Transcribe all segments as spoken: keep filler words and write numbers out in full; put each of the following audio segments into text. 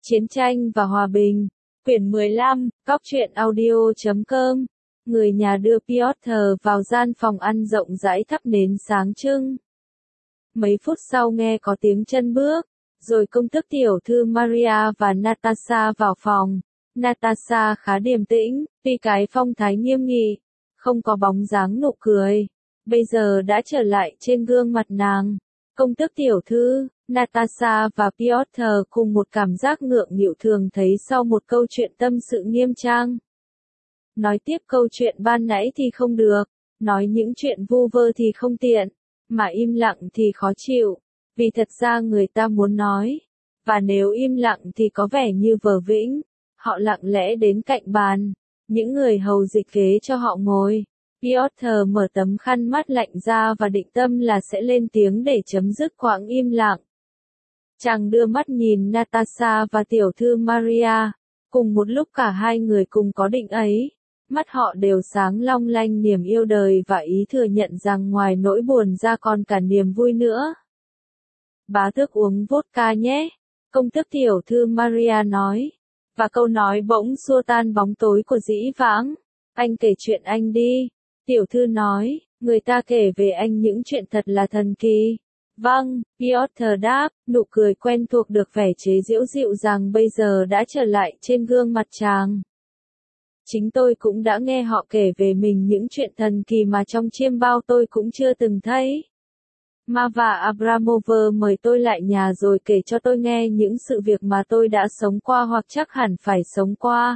Chiến tranh và hòa bình. Quyển mười lăm, Cóc truyện audio chấm com. Người nhà đưa Piotr vào gian phòng ăn rộng rãi thắp nến sáng trưng. Mấy phút sau nghe có tiếng chân bước, rồi công tước tiểu thư Maria và Natasha vào phòng. Natasha khá điềm tĩnh, tuy cái phong thái nghiêm nghị, không có bóng dáng nụ cười, bây giờ đã trở lại trên gương mặt nàng. Công tước tiểu thư, Natasha và Piotr cùng một cảm giác ngượng nghịu thường thấy sau một câu chuyện tâm sự nghiêm trang. Nói tiếp câu chuyện ban nãy thì không được, nói những chuyện vu vơ thì không tiện, mà im lặng thì khó chịu, vì thật ra người ta muốn nói, và nếu im lặng thì có vẻ như vờ vĩnh. Họ lặng lẽ đến cạnh bàn, những người hầu dịch ghế cho họ ngồi. Piotr mở tấm khăn mát lạnh ra và định tâm là sẽ lên tiếng để chấm dứt quãng im lặng. Chàng đưa mắt nhìn Natasha và tiểu thư Maria, cùng một lúc cả hai người cùng có định ấy, mắt họ đều sáng long lanh niềm yêu đời và ý thừa nhận rằng ngoài nỗi buồn ra còn cả niềm vui nữa. Bá tước uống vodka nhé, công tước tiểu thư Maria nói, và câu nói bỗng xua tan bóng tối của dĩ vãng. Anh kể chuyện anh đi, tiểu thư nói, người ta kể về anh những chuyện thật là thần kỳ. Vâng, Piotr đáp, nụ cười quen thuộc được vẻ chế giễu dịu dàng bây giờ đã trở lại trên gương mặt chàng. Chính tôi cũng đã nghe họ kể về mình những chuyện thần kỳ mà trong chiêm bao tôi cũng chưa từng thấy. Ma và Abramova mời tôi lại nhà rồi kể cho tôi nghe những sự việc mà tôi đã sống qua hoặc chắc hẳn phải sống qua.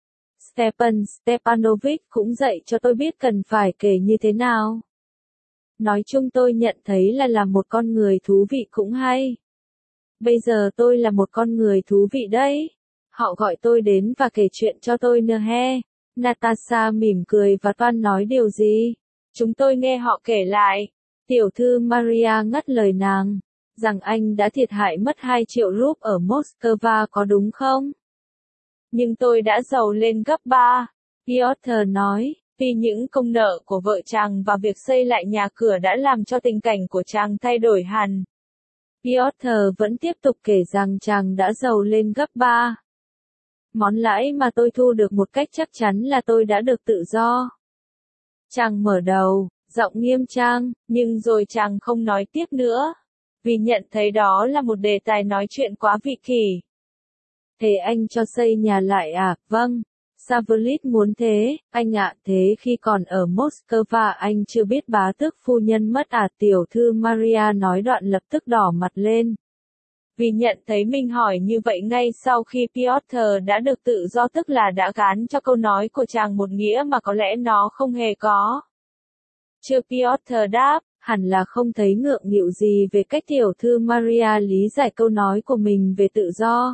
Stepan Stepanovich cũng dạy cho tôi biết cần phải kể như thế nào. Nói chung tôi nhận thấy là làm một con người thú vị cũng hay. Bây giờ tôi là một con người thú vị đấy. Họ gọi tôi đến và kể chuyện cho tôi nữa he. Natasha mỉm cười và toan nói điều gì. Chúng tôi nghe họ kể lại. Tiểu thư Maria ngắt lời nàng, rằng anh đã thiệt hại mất hai triệu rúp ở Moscow có đúng không? Nhưng tôi đã giàu lên gấp ba, Piotr nói, vì những công nợ của vợ chàng và việc xây lại nhà cửa đã làm cho tình cảnh của chàng thay đổi hẳn. Piotr vẫn tiếp tục kể rằng chàng đã giàu lên gấp ba. Món lãi mà tôi thu được một cách chắc chắn là tôi đã được tự do. Chàng mở đầu, giọng nghiêm trang, nhưng rồi chàng không nói tiếp nữa, vì nhận thấy đó là một đề tài nói chuyện quá vị kỷ. Thế anh cho xây nhà lại à? Vâng, Savlit muốn thế, anh ạ. Thế khi còn ở Moscow anh chưa biết bá tước phu nhân mất à? Tiểu thư Maria nói đoạn lập tức đỏ mặt lên. Vì nhận thấy mình hỏi như vậy ngay sau khi Piotr đã được tự do, tức là đã gán cho câu nói của chàng một nghĩa mà có lẽ nó không hề có. Chưa, Piotr đáp, hẳn là không thấy ngượng nghịu gì về cách tiểu thư Maria lý giải câu nói của mình về tự do.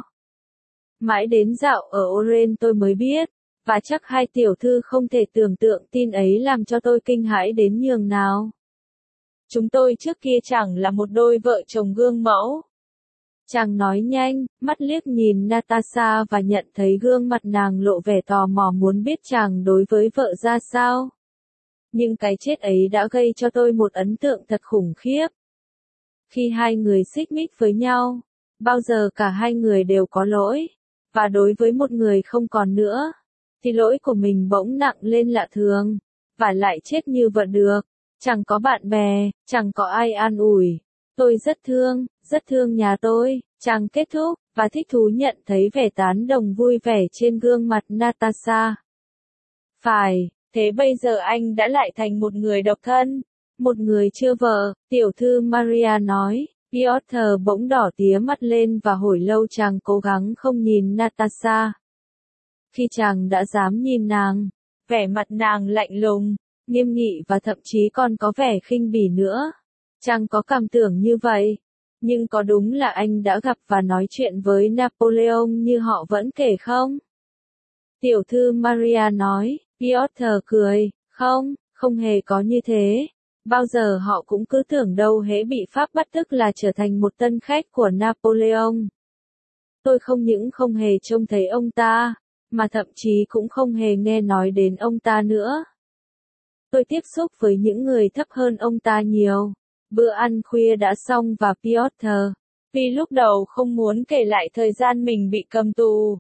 Mãi đến dạo ở Oren tôi mới biết, và chắc hai tiểu thư không thể tưởng tượng tin ấy làm cho tôi kinh hãi đến nhường nào. Chúng tôi trước kia chẳng là một đôi vợ chồng gương mẫu. Chàng nói nhanh, mắt liếc nhìn Natasha và nhận thấy gương mặt nàng lộ vẻ tò mò muốn biết chàng đối với vợ ra sao. Nhưng cái chết ấy đã gây cho tôi một ấn tượng thật khủng khiếp. Khi hai người xích mích với nhau, bao giờ cả hai người đều có lỗi, và đối với một người không còn nữa, thì lỗi của mình bỗng nặng lên lạ thường, và lại chết như vậy được, chẳng có bạn bè, chẳng có ai an ủi. Tôi rất thương, rất thương nhà tôi, chàng kết thúc, và thích thú nhận thấy vẻ tán đồng vui vẻ trên gương mặt Natasha. Phải. Thế bây giờ anh đã lại thành một người độc thân, một người chưa vợ, tiểu thư Maria nói. Piotr bỗng đỏ tía mắt lên và hồi lâu chàng cố gắng không nhìn Natasha. Khi chàng đã dám nhìn nàng, vẻ mặt nàng lạnh lùng, nghiêm nghị và thậm chí còn có vẻ khinh bỉ nữa. Chàng có cảm tưởng như vậy, nhưng có đúng là anh đã gặp và nói chuyện với Napoleon như họ vẫn kể không? Tiểu thư Maria nói. Piotr cười, không, không hề có như thế. Bao giờ họ cũng cứ tưởng đâu hễ bị Pháp bắt tức là trở thành một tân khách của Napoleon. Tôi không những không hề trông thấy ông ta, mà thậm chí cũng không hề nghe nói đến ông ta nữa. Tôi tiếp xúc với những người thấp hơn ông ta nhiều. Bữa ăn khuya đã xong và Piotr, vì lúc đầu không muốn kể lại thời gian mình bị cầm tù.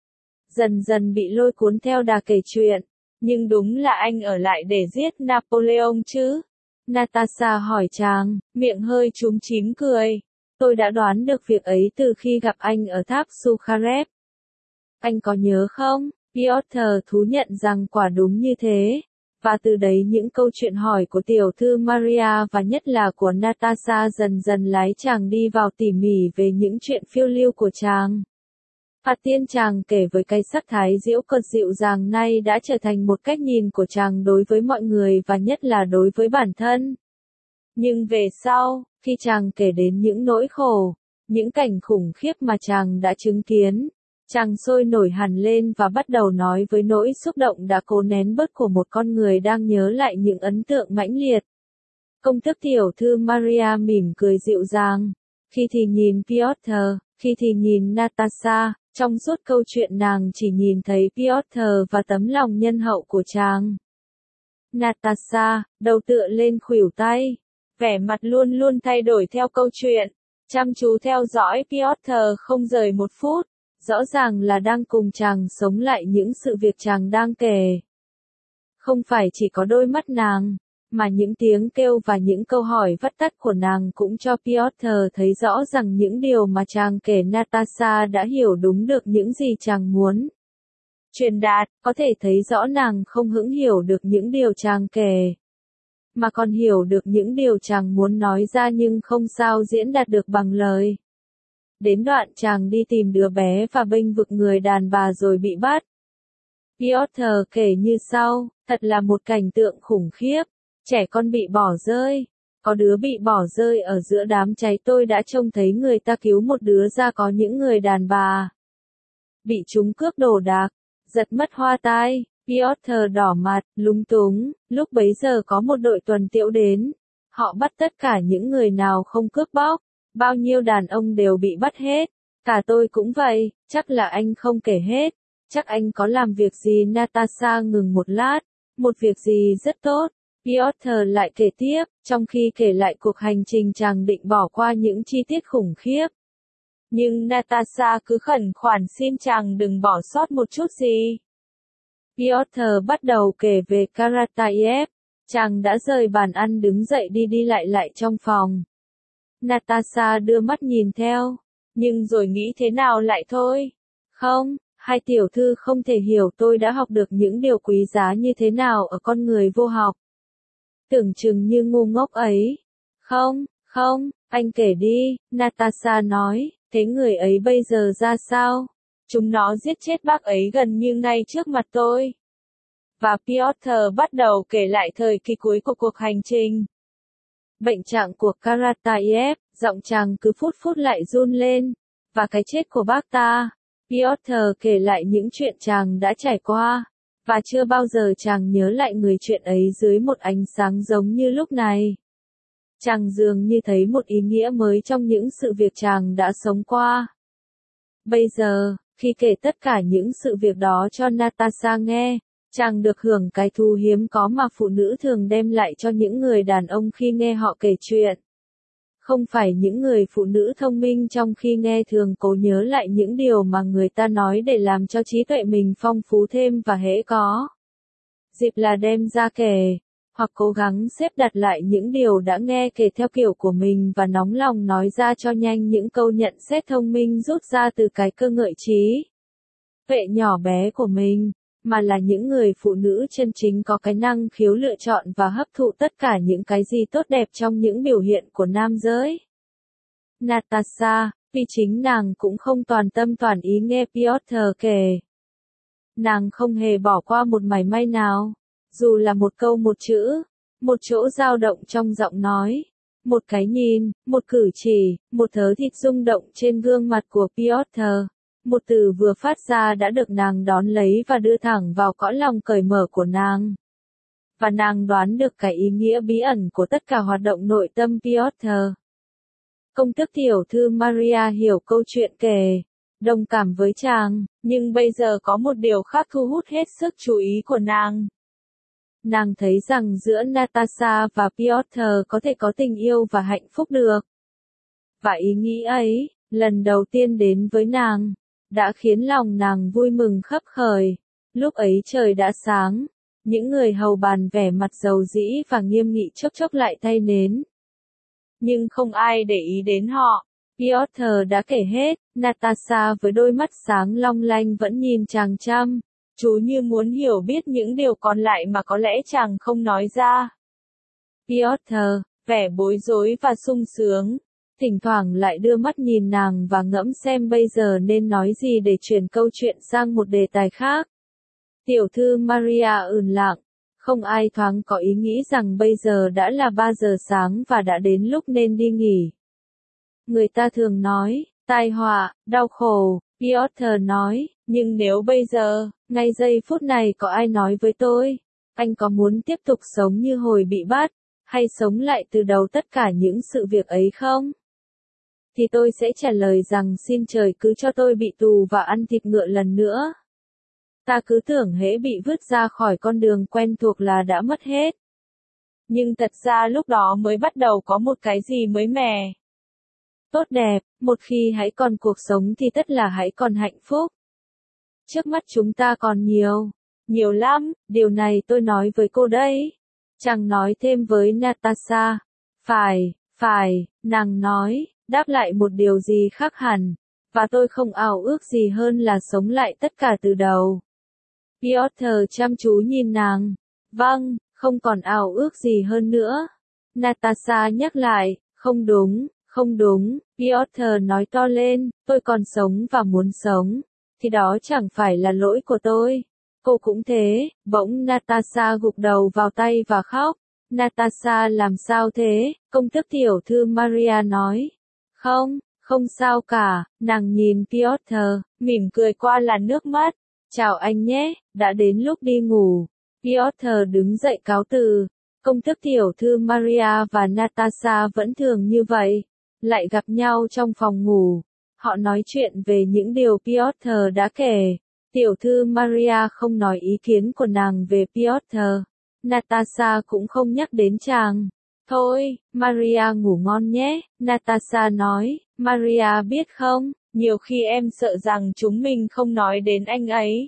Dần dần bị lôi cuốn theo đà kể chuyện. Nhưng đúng là anh ở lại để giết Napoleon chứ? Natasha hỏi chàng, miệng hơi chúm chím cười. Tôi đã đoán được việc ấy từ khi gặp anh ở tháp Sukharev. Anh có nhớ không? Piotr thú nhận rằng quả đúng như thế. Và từ đấy những câu chuyện hỏi của tiểu thư Maria và nhất là của Natasha dần dần lái chàng đi vào tỉ mỉ về những chuyện phiêu lưu của chàng. Và tiên chàng kể với cái sắc thái giễu cợt dịu dàng nay đã trở thành một cách nhìn của chàng đối với mọi người và nhất là đối với bản thân. Nhưng về sau, khi chàng kể đến những nỗi khổ, những cảnh khủng khiếp mà chàng đã chứng kiến, chàng sôi nổi hẳn lên và bắt đầu nói với nỗi xúc động đã cố nén bớt của một con người đang nhớ lại những ấn tượng mãnh liệt. Công tước tiểu thư Maria mỉm cười dịu dàng. Khi thì nhìn Piotr, khi thì nhìn Natasha, trong suốt câu chuyện nàng chỉ nhìn thấy Piotr và tấm lòng nhân hậu của chàng. Natasha, đầu tựa lên khuỷu tay, vẻ mặt luôn luôn thay đổi theo câu chuyện, chăm chú theo dõi Piotr không rời một phút, rõ ràng là đang cùng chàng sống lại những sự việc chàng đang kể. Không phải chỉ có đôi mắt nàng, mà những tiếng kêu và những câu hỏi vắt tắt của nàng cũng cho Piotr thấy rõ rằng những điều mà chàng kể Natasha đã hiểu đúng được những gì chàng muốn truyền đạt, có thể thấy rõ nàng không hững hiểu được những điều chàng kể, mà còn hiểu được những điều chàng muốn nói ra nhưng không sao diễn đạt được bằng lời. Đến đoạn chàng đi tìm đứa bé và bênh vực người đàn bà rồi bị bắt. Piotr kể như sau, thật là một cảnh tượng khủng khiếp, trẻ con bị bỏ rơi, có đứa bị bỏ rơi ở giữa đám cháy, tôi đã trông thấy người ta cứu một đứa ra, có những người đàn bà bị chúng cướp đồ đạc, giật mất hoa tai. Piotr đỏ mặt, lúng túng, lúc bấy giờ có một đội tuần tiễu đến, họ bắt tất cả những người nào không cướp bóc, bao nhiêu đàn ông đều bị bắt hết, cả tôi cũng vậy, chắc là anh không kể hết, chắc anh có làm việc gì? Natasha ngừng một lát, một việc gì rất tốt. Piotr lại kể tiếp, trong khi kể lại cuộc hành trình chàng định bỏ qua những chi tiết khủng khiếp. Nhưng Natasha cứ khẩn khoản xin chàng đừng bỏ sót một chút gì. Piotr bắt đầu kể về Karatayev, chàng đã rời bàn ăn đứng dậy đi đi lại lại trong phòng. Natasha đưa mắt nhìn theo, nhưng rồi nghĩ thế nào lại thôi. Không, hai tiểu thư không thể hiểu tôi đã học được những điều quý giá như thế nào ở con người vô học. Tưởng chừng như ngu ngốc ấy. Không, không, anh kể đi, Natasha nói, thế người ấy bây giờ ra sao? Chúng nó giết chết bác ấy gần như ngay trước mặt tôi. Và Piotr bắt đầu kể lại thời kỳ cuối của cuộc hành trình. Bệnh trạng của Karatayev, giọng chàng cứ phút phút lại run lên. Và cái chết của bác ta. Piotr kể lại những chuyện chàng đã trải qua. Và chưa bao giờ chàng nhớ lại người chuyện ấy dưới một ánh sáng giống như lúc này. Chàng dường như thấy một ý nghĩa mới trong những sự việc chàng đã sống qua. Bây giờ, khi kể tất cả những sự việc đó cho Natasha nghe, chàng được hưởng cái thú hiếm có mà phụ nữ thường đem lại cho những người đàn ông khi nghe họ kể chuyện. Không phải những người phụ nữ thông minh trong khi nghe thường cố nhớ lại những điều mà người ta nói để làm cho trí tuệ mình phong phú thêm và hễ có dịp là đem ra kể, hoặc cố gắng xếp đặt lại những điều đã nghe kể theo kiểu của mình và nóng lòng nói ra cho nhanh những câu nhận xét thông minh rút ra từ cái cơ ngợi trí tuệ nhỏ bé của mình, mà là những người phụ nữ chân chính có cái năng khiếu lựa chọn và hấp thụ tất cả những cái gì tốt đẹp trong những biểu hiện của nam giới. Natasha, vì chính nàng cũng không toàn tâm toàn ý nghe Piotr kể. Nàng không hề bỏ qua một mảy may nào, dù là một câu một chữ, một chỗ dao động trong giọng nói, một cái nhìn, một cử chỉ, một thớ thịt rung động trên gương mặt của Piotr. Một từ vừa phát ra đã được nàng đón lấy và đưa thẳng vào cõi lòng cởi mở của nàng. Và nàng đoán được cái ý nghĩa bí ẩn của tất cả hoạt động nội tâm Piotr. Công tước tiểu thư Maria hiểu câu chuyện kể, đồng cảm với chàng, nhưng bây giờ có một điều khác thu hút hết sức chú ý của nàng. Nàng thấy rằng giữa Natasha và Piotr có thể có tình yêu và hạnh phúc được. và ý nghĩ ấy, lần đầu tiên đến với nàng, đã khiến lòng nàng vui mừng khấp khởi. Lúc ấy trời đã sáng, những người hầu bàn vẻ mặt dầu dĩ và nghiêm nghị chốc chốc lại tay nến. Nhưng không ai để ý đến họ. Piotr đã kể hết, Natasha với đôi mắt sáng long lanh vẫn nhìn chàng chăm, chú như muốn hiểu biết những điều còn lại mà có lẽ chàng không nói ra. Piotr, vẻ bối rối và sung sướng, thỉnh thoảng lại đưa mắt nhìn nàng và ngẫm xem bây giờ nên nói gì để chuyển câu chuyện sang một đề tài khác. Tiểu thư Maria ừn lặng, không ai thoáng có ý nghĩ rằng bây giờ đã là ba giờ sáng và đã đến lúc nên đi nghỉ. Người ta thường nói, tai họa, đau khổ, Piotr nói, nhưng nếu bây giờ, ngay giây phút này có ai nói với tôi, anh có muốn tiếp tục sống như hồi bị bắt, hay sống lại từ đầu tất cả những sự việc ấy không? Thì tôi sẽ trả lời rằng xin trời cứ cho tôi bị tù và ăn thịt ngựa lần nữa. Ta cứ tưởng hễ bị vứt ra khỏi con đường quen thuộc là đã mất hết. Nhưng thật ra lúc đó mới bắt đầu có một cái gì mới mẻ. Tốt đẹp, một khi hãy còn cuộc sống thì tất là hãy còn hạnh phúc. Trước mắt chúng ta còn nhiều, nhiều lắm, điều này tôi nói với cô đấy. Chàng nói thêm với Natasha. Phải, phải, nàng nói, đáp lại một điều gì khác hẳn, và tôi không ao ước gì hơn là sống lại tất cả từ đầu. Piotr chăm chú nhìn nàng. Vâng, không còn ao ước gì hơn nữa. Natasha nhắc lại, không đúng, không đúng, Piotr nói to lên, tôi còn sống và muốn sống, thì đó chẳng phải là lỗi của tôi. Cô cũng thế, bỗng Natasha gục đầu vào tay và khóc. Natasha làm sao thế, công tước tiểu thư Maria nói. Không, không sao cả, nàng nhìn Piotr, mỉm cười qua làn nước mắt. Chào anh nhé, đã đến lúc đi ngủ. Piotr đứng dậy cáo từ. Công tước tiểu thư Maria và Natasha vẫn thường như vậy, lại gặp nhau trong phòng ngủ. Họ nói chuyện về những điều Piotr đã kể. Tiểu thư Maria không nói ý kiến của nàng về Piotr. Natasha cũng không nhắc đến chàng. Thôi, Maria ngủ ngon nhé, Natasha nói. Maria biết không, nhiều khi em sợ rằng chúng mình không nói đến anh ấy.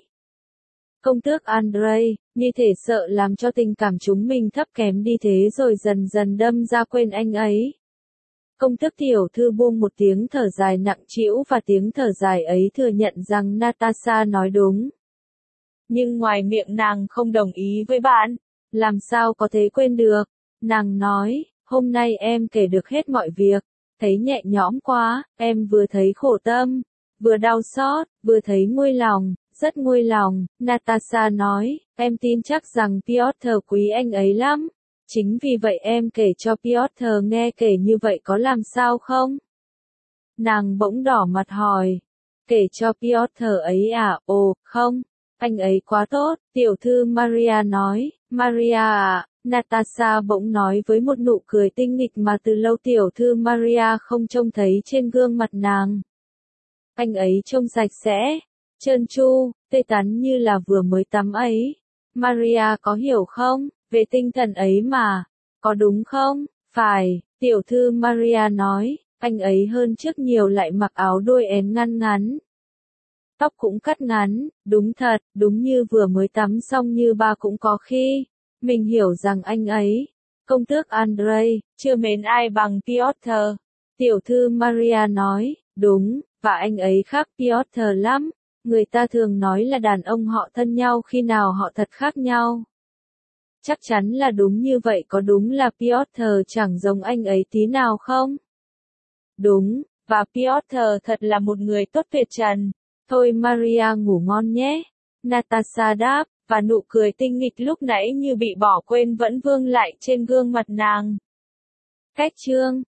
Công tước Andrei, như thể sợ làm cho tình cảm chúng mình thấp kém đi thế rồi dần dần đâm ra quên anh ấy. Công tước tiểu thư buông một tiếng thở dài nặng trĩu và tiếng thở dài ấy thừa nhận rằng Natasha nói đúng. Nhưng ngoài miệng nàng không đồng ý với bạn. Làm sao có thể quên được? Nàng nói, hôm nay em kể được hết mọi việc. Thấy nhẹ nhõm quá, em vừa thấy khổ tâm, vừa đau xót, vừa thấy nguôi lòng, rất nguôi lòng. Natasha nói, em tin chắc rằng Piotr quý anh ấy lắm. Chính vì vậy em kể cho Piotr nghe, kể như vậy có làm sao không? Nàng bỗng đỏ mặt hỏi, kể cho Piotr ấy à? Ồ, không, anh ấy quá tốt, tiểu thư Maria nói. Maria à, Natasha bỗng nói với một nụ cười tinh nghịch mà từ lâu tiểu thư Maria không trông thấy trên gương mặt nàng. Anh ấy trông sạch sẽ, trơn tru, tươi tắn như là vừa mới tắm ấy. Maria có hiểu không, về tinh thần ấy mà, có đúng không? Phải, tiểu thư Maria nói, anh ấy hơn trước nhiều, lại mặc áo đôi én ngăn ngắn. Tóc cũng cắt ngắn, đúng thật, đúng như vừa mới tắm xong, như ba cũng có khi. Mình hiểu rằng anh ấy, công tước Andrei, chưa mến ai bằng Piotr. Tiểu thư Maria nói, đúng, và anh ấy khác Piotr lắm. Người ta thường nói là đàn ông họ thân nhau khi nào họ thật khác nhau. Chắc chắn là đúng như vậy, có đúng là Piotr chẳng giống anh ấy tí nào không? Đúng, và Piotr thật là một người tốt tuyệt trần. Thôi Maria ngủ ngon nhé. Natasha đáp, và nụ cười tinh nghịch lúc nãy như bị bỏ quên vẫn vương lại trên gương mặt nàng. Cách chương